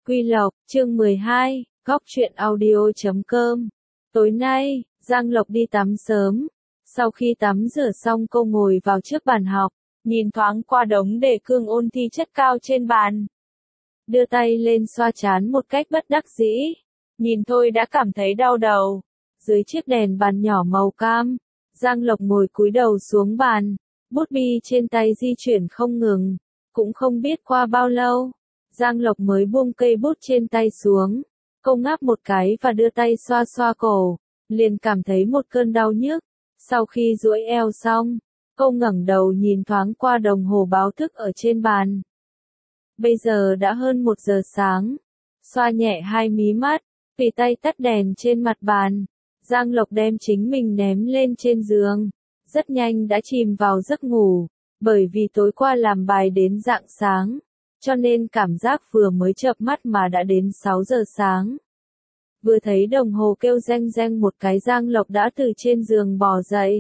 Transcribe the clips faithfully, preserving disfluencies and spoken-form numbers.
Quy Lộc, chương mười hai, góc truyện audio chấm com. Tối nay, Giang Lộc đi tắm sớm. Sau khi tắm rửa xong cô ngồi vào trước bàn học, nhìn thoáng qua đống đề cương ôn thi chất cao trên bàn. Đưa tay lên xoa trán một cách bất đắc dĩ. Nhìn thôi đã cảm thấy đau đầu. Dưới chiếc đèn bàn nhỏ màu cam, Giang Lộc ngồi cúi đầu xuống bàn. Bút bi trên tay di chuyển không ngừng. Cũng không biết qua bao lâu, Giang Lộc mới buông cây bút trên tay xuống. Cô ngáp một cái và đưa tay xoa xoa cổ, liền cảm thấy một cơn đau nhức. Sau khi duỗi eo xong, cô ngẩng đầu nhìn thoáng qua đồng hồ báo thức ở trên bàn. Bây giờ đã hơn một giờ sáng. Xoa nhẹ hai mí mắt, tùy tay tắt đèn trên mặt bàn. Giang Lộc đem chính mình ném lên trên giường. Rất nhanh đã chìm vào giấc ngủ, bởi vì tối qua làm bài đến rạng sáng, cho nên cảm giác vừa mới chợp mắt mà đã đến sáu giờ sáng. Vừa thấy đồng hồ kêu reng reng một cái, Giang Lộc đã từ trên giường bò dậy.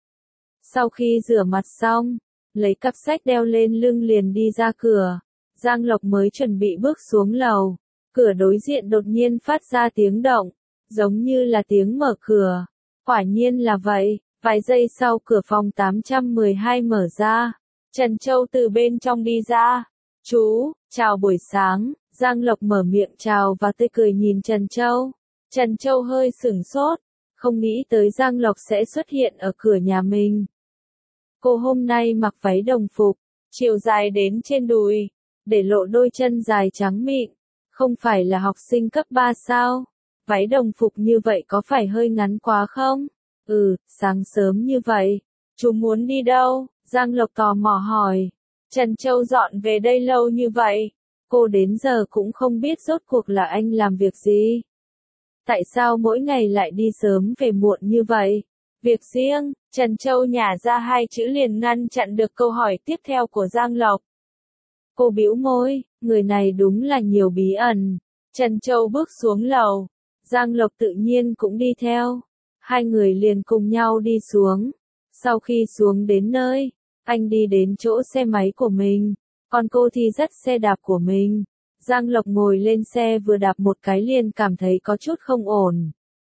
Sau khi rửa mặt xong, lấy cặp sách đeo lên lưng liền đi ra cửa. Giang Lộc mới chuẩn bị bước xuống lầu, cửa đối diện đột nhiên phát ra tiếng động, giống như là tiếng mở cửa. Quả nhiên là vậy, vài giây sau cửa phòng tám trăm mười hai mở ra. Trần Châu từ bên trong đi ra. Chú, chào buổi sáng. Giang Lộc mở miệng chào và tươi cười nhìn Trần Châu. Trần Châu hơi sửng sốt, không nghĩ tới Giang Lộc sẽ xuất hiện ở cửa nhà mình. Cô hôm nay mặc váy đồng phục, chiều dài đến trên đùi, để lộ đôi chân dài trắng mịn. Không phải là học sinh cấp ba sao? Váy đồng phục như vậy có phải hơi ngắn quá không? Ừ, sáng sớm như vậy. Chú muốn đi đâu? Giang Lộc tò mò hỏi. Trần Châu dọn về đây lâu như vậy. Cô đến giờ cũng không biết rốt cuộc là anh làm việc gì. Tại sao mỗi ngày lại đi sớm về muộn như vậy? Việc riêng. Trần Châu nhả ra hai chữ liền ngăn chặn được câu hỏi tiếp theo của Giang Lộc. Cô bĩu môi, người này đúng là nhiều bí ẩn. Trần Châu bước xuống lầu. Giang Lộc tự nhiên cũng đi theo. Hai người liền cùng nhau đi xuống. Sau khi xuống đến nơi, anh đi đến chỗ xe máy của mình, còn cô thì dắt xe đạp của mình. Giang Lộc ngồi lên xe vừa đạp một cái liền cảm thấy có chút không ổn.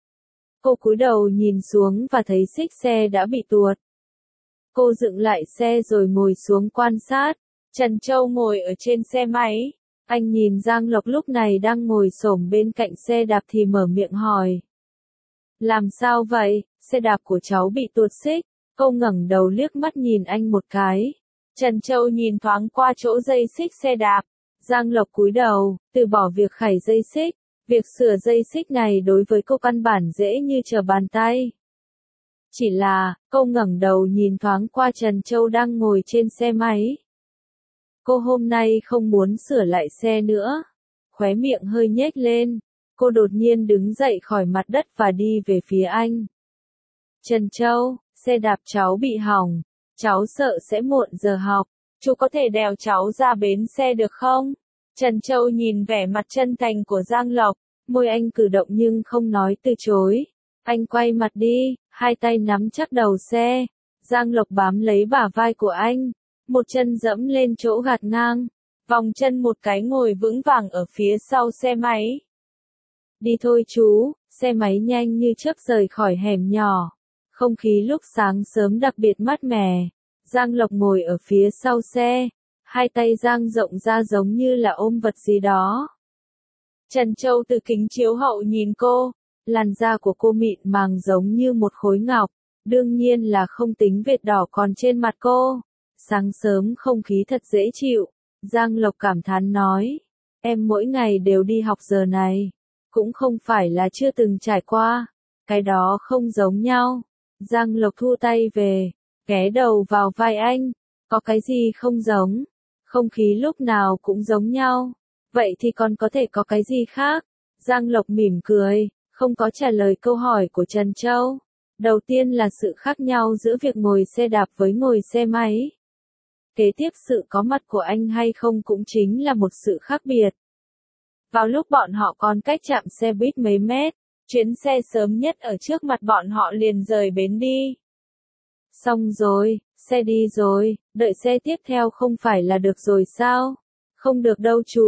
Cô cúi đầu nhìn xuống và thấy xích xe đã bị tuột. Cô dựng lại xe rồi ngồi xuống quan sát. Trần Châu ngồi ở trên xe máy. Anh nhìn Giang Lộc lúc này đang ngồi xổm bên cạnh xe đạp thì mở miệng hỏi. Làm sao vậy? Xe đạp của cháu bị tuột xích. Cô ngẩng đầu liếc mắt nhìn anh một cái. Trần Châu nhìn thoáng qua chỗ dây xích xe đạp. Giang Lộc cúi đầu, từ bỏ việc khải dây xích. Việc sửa dây xích này đối với cô căn bản dễ như trở bàn tay. Chỉ là, cô ngẩng đầu nhìn thoáng qua Trần Châu đang ngồi trên xe máy. Cô hôm nay không muốn sửa lại xe nữa. Khóe miệng hơi nhếch lên. Cô đột nhiên đứng dậy khỏi mặt đất và đi về phía anh. Trần Châu, xe đạp cháu bị hỏng. Cháu sợ sẽ muộn giờ học. Chú có thể đèo cháu ra bến xe được không? Trần Châu nhìn vẻ mặt chân thành của Giang Lộc. Môi anh cử động nhưng không nói từ chối. Anh quay mặt đi, hai tay nắm chắc đầu xe. Giang Lộc bám lấy bả vai của anh. Một chân dẫm lên chỗ gạt ngang. Vòng chân một cái ngồi vững vàng ở phía sau xe máy. Đi thôi chú. Xe máy nhanh như chớp rời khỏi hẻm nhỏ. Không khí lúc sáng sớm đặc biệt mát mẻ. Giang Lộc ngồi ở phía sau xe. Hai tay dang rộng ra giống như là ôm vật gì đó. Trần Châu từ kính chiếu hậu nhìn cô. Làn da của cô mịn màng giống như một khối ngọc. Đương nhiên là không tính vệt đỏ còn trên mặt cô. Sáng sớm không khí thật dễ chịu. Giang Lộc cảm thán nói. Em mỗi ngày đều đi học giờ này. Cũng không phải là chưa từng trải qua. Cái đó không giống nhau. Giang Lộc thu tay về. Ghé đầu vào vai anh. Có cái gì không giống? Không khí lúc nào cũng giống nhau. Vậy thì còn có thể có cái gì khác? Giang Lộc mỉm cười. Không có trả lời câu hỏi của Trần Châu. Đầu tiên là sự khác nhau giữa việc ngồi xe đạp với ngồi xe máy. Kế tiếp sự có mặt của anh hay không cũng chính là một sự khác biệt. Vào lúc bọn họ còn cách trạm xe buýt mấy mét, chuyến xe sớm nhất ở trước mặt bọn họ liền rời bến đi. Xong rồi, xe đi rồi, đợi xe tiếp theo không phải là được rồi sao? Không được đâu chú,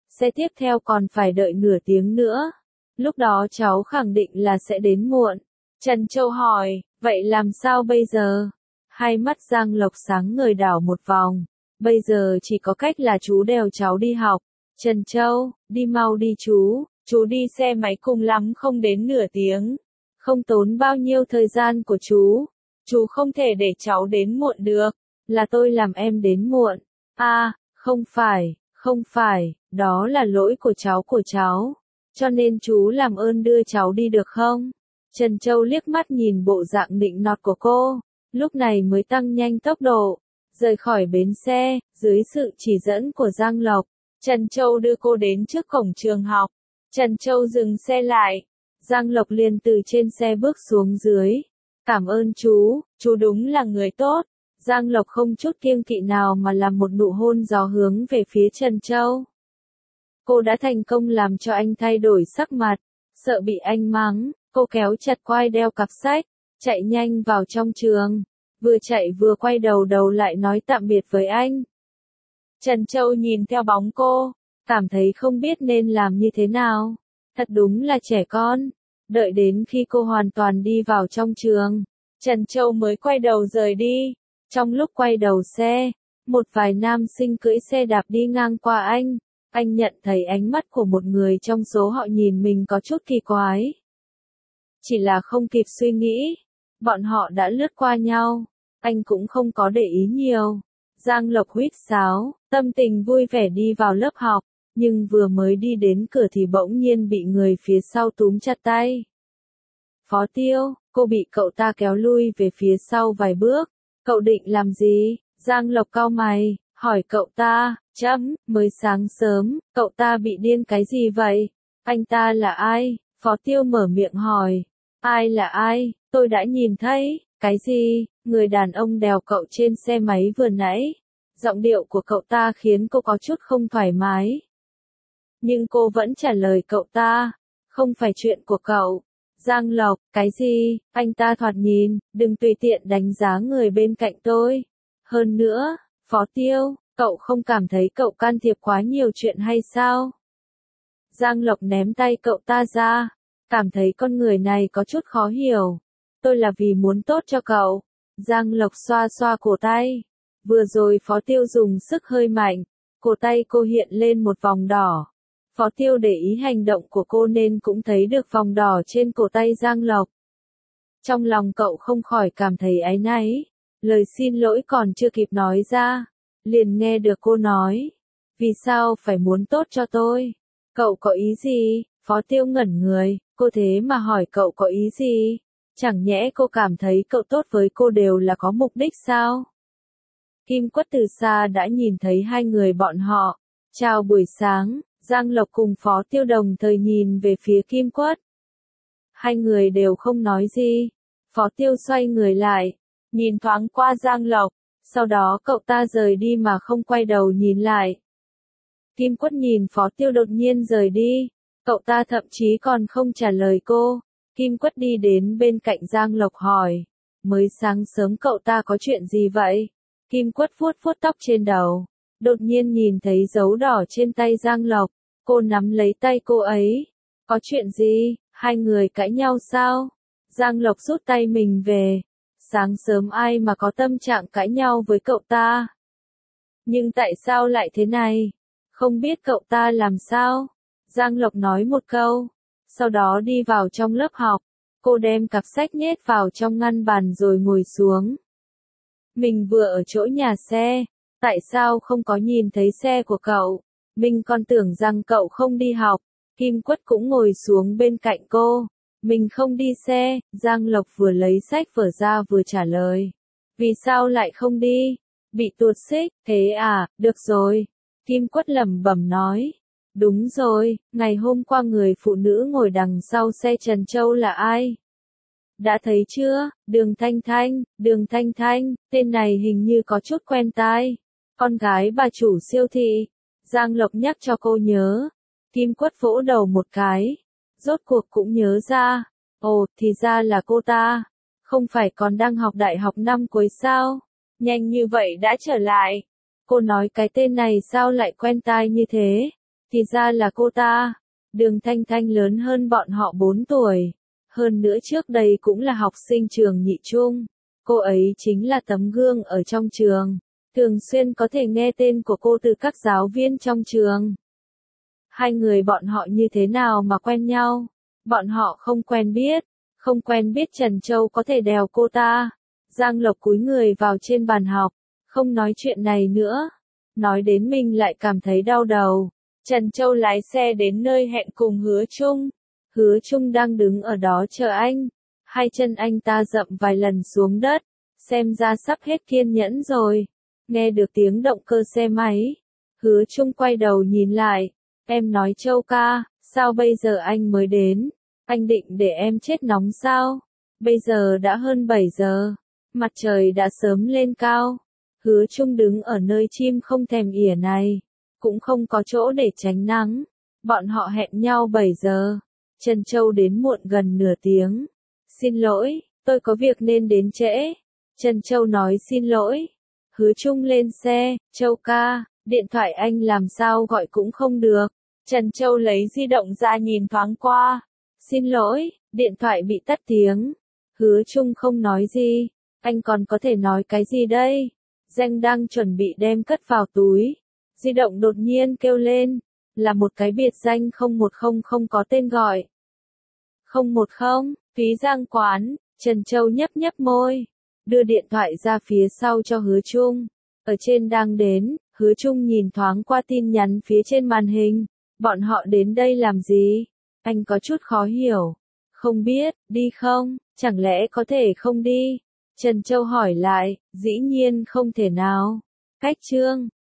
xe tiếp theo còn phải đợi nửa tiếng nữa. Lúc đó cháu khẳng định là sẽ đến muộn. Trần Châu hỏi, vậy làm sao bây giờ? Hai mắt Giang Lộc sáng ngời đảo một vòng. Bây giờ chỉ có cách là chú đèo cháu đi học. Trần Châu, đi mau đi chú, chú đi xe máy cùng lắm không đến nửa tiếng. Không tốn bao nhiêu thời gian của chú. Chú không thể để cháu đến muộn được. Là tôi làm em đến muộn. À, không phải, không phải, đó là lỗi của cháu của cháu. Cho nên chú làm ơn đưa cháu đi được không? Trần Châu liếc mắt nhìn bộ dạng nịnh nọt của cô, lúc này mới tăng nhanh tốc độ, rời khỏi bến xe, dưới sự chỉ dẫn của Giang Lộc. Trần Châu đưa cô đến trước cổng trường học. Trần Châu dừng xe lại. Giang Lộc liền từ trên xe bước xuống dưới. Cảm ơn chú, chú đúng là người tốt. Giang Lộc không chút kiêng kỵ nào mà làm một nụ hôn gió hướng về phía Trần Châu. Cô đã thành công làm cho anh thay đổi sắc mặt, sợ bị anh mắng, cô kéo chặt quai đeo cặp sách, chạy nhanh vào trong trường, vừa chạy vừa quay đầu đầu lại nói tạm biệt với anh. Trần Châu nhìn theo bóng cô, cảm thấy không biết nên làm như thế nào, thật đúng là trẻ con. Đợi đến khi cô hoàn toàn đi vào trong trường, Trần Châu mới quay đầu rời đi. Trong lúc quay đầu xe, một vài nam sinh cưỡi xe đạp đi ngang qua anh. Anh nhận thấy ánh mắt của một người trong số họ nhìn mình có chút kỳ quái. Chỉ là không kịp suy nghĩ, bọn họ đã lướt qua nhau, anh cũng không có để ý nhiều. Giang Lộc huýt sáo, tâm tình vui vẻ đi vào lớp học, nhưng vừa mới đi đến cửa thì bỗng nhiên bị người phía sau túm chặt tay. Phó Tiêu, cô bị cậu ta kéo lui về phía sau vài bước. Cậu định làm gì? Giang Lộc cau mày, hỏi cậu ta. Chấm, mới sáng sớm, cậu ta bị điên cái gì vậy? Anh ta là ai? Phó Tiêu mở miệng hỏi. Ai là ai? Tôi đã nhìn thấy. Cái gì? Người đàn ông đèo cậu trên xe máy vừa nãy. Giọng điệu của cậu ta khiến cô có chút không thoải mái. Nhưng cô vẫn trả lời cậu ta. Không phải chuyện của cậu. Giang Lộc, cái gì? Anh ta thoạt nhìn, đừng tùy tiện đánh giá người bên cạnh tôi. Hơn nữa, Phó Tiêu, cậu không cảm thấy cậu can thiệp quá nhiều chuyện hay sao? Giang Lộc ném tay cậu ta ra, cảm thấy con người này có chút khó hiểu. Tôi là vì muốn tốt cho cậu. Giang Lộc xoa xoa cổ tay. Vừa rồi Phó Tiêu dùng sức hơi mạnh, cổ tay cô hiện lên một vòng đỏ. Phó Tiêu để ý hành động của cô nên cũng thấy được vòng đỏ trên cổ tay Giang Lộc. Trong lòng cậu không khỏi cảm thấy áy náy, lời xin lỗi còn chưa kịp nói ra, liền nghe được cô nói, vì sao phải muốn tốt cho tôi? Cậu có ý gì? Phó Tiêu ngẩn người, cô thế mà hỏi cậu có ý gì? Chẳng nhẽ cô cảm thấy cậu tốt với cô đều là có mục đích sao? Kim Quất từ xa đã nhìn thấy hai người bọn họ. Chào buổi sáng. Giang Lộc cùng Phó Tiêu đồng thời nhìn về phía Kim Quất. Hai người đều không nói gì. Phó Tiêu xoay người lại, nhìn thoáng qua Giang Lộc, sau đó cậu ta rời đi mà không quay đầu nhìn lại. Kim Quất nhìn Phó Tiêu đột nhiên rời đi, cậu ta thậm chí còn không trả lời cô. Kim Quất đi đến bên cạnh Giang Lộc hỏi, mới sáng sớm cậu ta có chuyện gì vậy? Kim Quất vuốt vuốt tóc trên đầu, đột nhiên nhìn thấy dấu đỏ trên tay Giang Lộc. Cô nắm lấy tay cô ấy. Có chuyện gì? Hai người cãi nhau sao? Giang Lộc rút tay mình về. Sáng sớm ai mà có tâm trạng cãi nhau với cậu ta? Nhưng tại sao lại thế này? Không biết cậu ta làm sao? Giang Lộc nói một câu. Sau đó đi vào trong lớp học. Cô đem cặp sách nhét vào trong ngăn bàn rồi ngồi xuống. Mình vừa ở chỗ nhà xe. Tại sao không có nhìn thấy xe của cậu? Mình còn tưởng rằng cậu không đi học. Kim Quất cũng ngồi xuống bên cạnh cô. Mình không đi xe. Giang Lộc vừa lấy sách vở ra vừa trả lời. Vì sao lại không đi? Bị tuột xích, thế à, được rồi. Kim Quất lẩm bẩm nói. Đúng rồi, ngày hôm qua người phụ nữ ngồi đằng sau xe Trần Châu là ai? Đã thấy chưa? Đường Thanh Thanh, Đường Thanh Thanh, tên này hình như có chút quen tai. Con gái bà chủ siêu thị. Giang Lộc nhắc cho cô nhớ. Kim Quất vỗ đầu một cái. Rốt cuộc cũng nhớ ra. Ồ, thì ra là cô ta. Không phải còn đang học đại học năm cuối sao? Nhanh như vậy đã trở lại. Cô nói cái tên này sao lại quen tai như thế? Thì ra là cô ta. Đường Thanh Thanh lớn hơn bọn họ bốn tuổi. Hơn nữa trước đây cũng là học sinh trường nhị trung. Cô ấy chính là tấm gương ở trong trường. Thường xuyên có thể nghe tên của cô từ các giáo viên trong trường. Hai người bọn họ như thế nào mà quen nhau? Bọn họ không quen biết. Không quen biết Trần Châu có thể đèo cô ta. Giang Lộc cúi người vào trên bàn học. Không nói chuyện này nữa. Nói đến mình lại cảm thấy đau đầu. Trần Châu lái xe đến nơi hẹn cùng Hứa Trung. Hứa Trung đang đứng ở đó chờ anh. Hai chân anh ta dậm vài lần xuống đất. Xem ra sắp hết kiên nhẫn rồi. Nghe được tiếng động cơ xe máy. Hứa Trung quay đầu nhìn lại. Em nói Châu ca, sao bây giờ anh mới đến? Anh định để em chết nóng sao? Bây giờ đã hơn bảy giờ. Mặt trời đã sớm lên cao. Hứa Trung đứng ở nơi chim không thèm ỉa này. Cũng không có chỗ để tránh nắng. Bọn họ hẹn nhau bảy giờ. Trần Châu đến muộn gần nửa tiếng. Xin lỗi, tôi có việc nên đến trễ. Trần Châu nói xin lỗi. Hứa Trung lên xe. Châu ca, điện thoại anh làm sao gọi cũng không được. Trần Châu lấy di động ra nhìn thoáng qua. Xin lỗi, điện thoại bị tắt tiếng. Hứa Trung không nói gì. Anh còn có thể nói cái gì đây? Danh đang chuẩn bị đem cất vào túi. Di động đột nhiên kêu lên. Là một cái biệt danh không một không không có tên gọi. Không một không, phí Giang quán. Trần Châu nhấp nhấp môi. Đưa điện thoại ra phía sau cho Hứa Trung. Ở trên đang đến. Hứa Trung nhìn thoáng qua tin nhắn phía trên màn hình. Bọn họ đến đây làm gì? Anh có chút khó hiểu. Không biết, đi không? Chẳng lẽ có thể không đi? Trần Châu hỏi lại, dĩ nhiên không thể nào. Cách chương